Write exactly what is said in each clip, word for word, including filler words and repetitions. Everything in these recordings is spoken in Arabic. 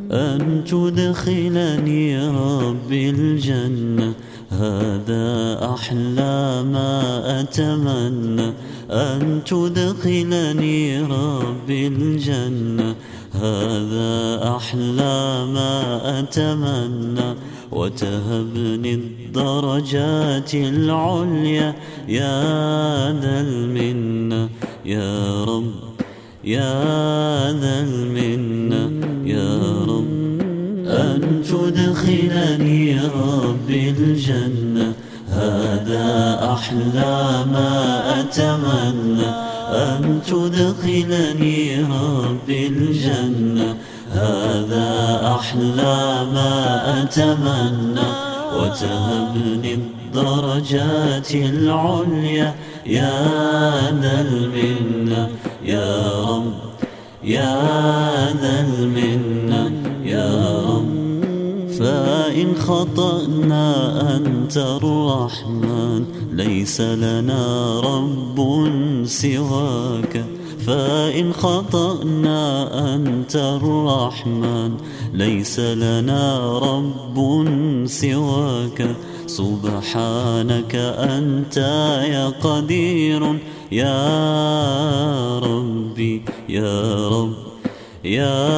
أن تدخلني ربي الجنة، هذا أحلى ما أتمنى. أن تدخلني ربي الجنة، هذا أحلى ما أتمنى. وتهبني الدرجات العليا يا ذا المنة يا رب، يا ذا المنة يا رب. أن تدخلني ربي الجنة، هذا أحلى ما أتمنى. أن تدخلني ربي الجنة، هذا أحلى ما أتمنى. وتهبني الدرجات العليا يا ذا المنة يا رب، يا ذا المنة يا رب. فإن خطأنا أنت الرحمن، ليس لنا رب سواك. فإن خطأنا أنت الرحمن، ليس لنا رب سواك. سبحانك أنت يا قدير يا ربي يا رب، يا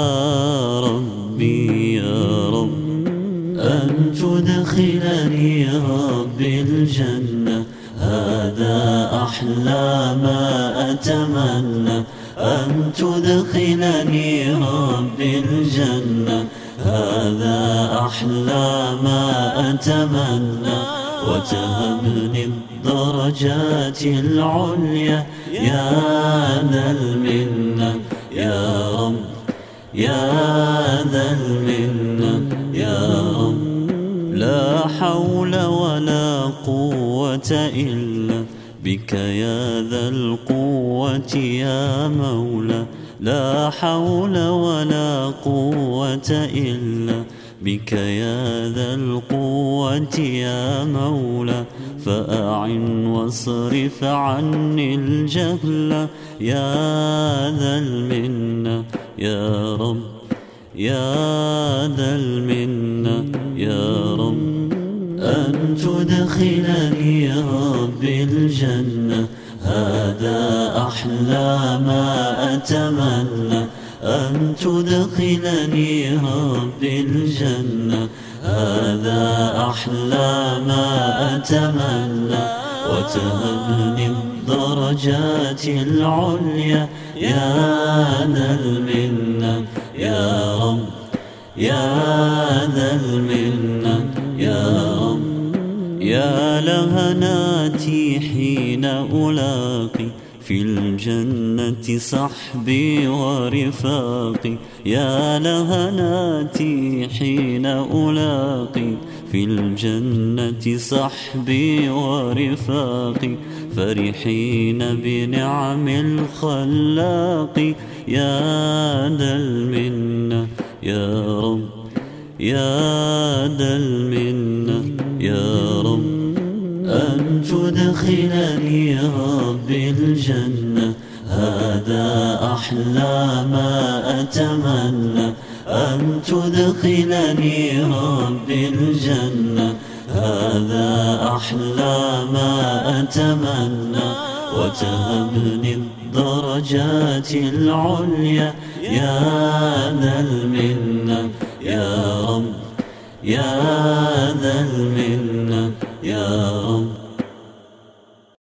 ربي يا رب. أن تدخلني ربي الجنة، هذا أحلى ما أتمنى. أن تدخلني ربي الجنة، هذا أحلى ما أتمنى. وتهبني الدرجات العليا يا ذا المنة يا رب، يا ذا المنة يا رب. لا حول ولا قوة إلا بك يا ذا القوة يا مولى. لا حول ولا قوة إلا بك يا ذا القوة يا مولى. فأعن واصرف عني الجهل يا ذا المنة يا رب، يا ذا المنة يا رب. أن تدخلني ربي الجنة، هذا أحلى ما أتمنى. أن تدخلني ربي الجنة، هذا أحلى ما أتمنى. وتهبني الدرجات العليا يا ذا المنة يا رب، يا ذا المنة يا رب. يا لهناتي حين ألاقي في الجنة صحبي ورفاقي. يا لهناتي حين ألاقي في الجنة صحبي ورفاقي. فرحين بنعم الخلاق يا ذا المنة يا رب، يا ذا المنة يا رب. أن تدخلني ربي الجنة، هذا أحلى ما أتمنى. أن تدخلني ربي الجنة، هذا أحلى ما أتمنى. وتهبني الدرجات العليا يا ذا المنة يا رب، يا ذا المنة يا رب.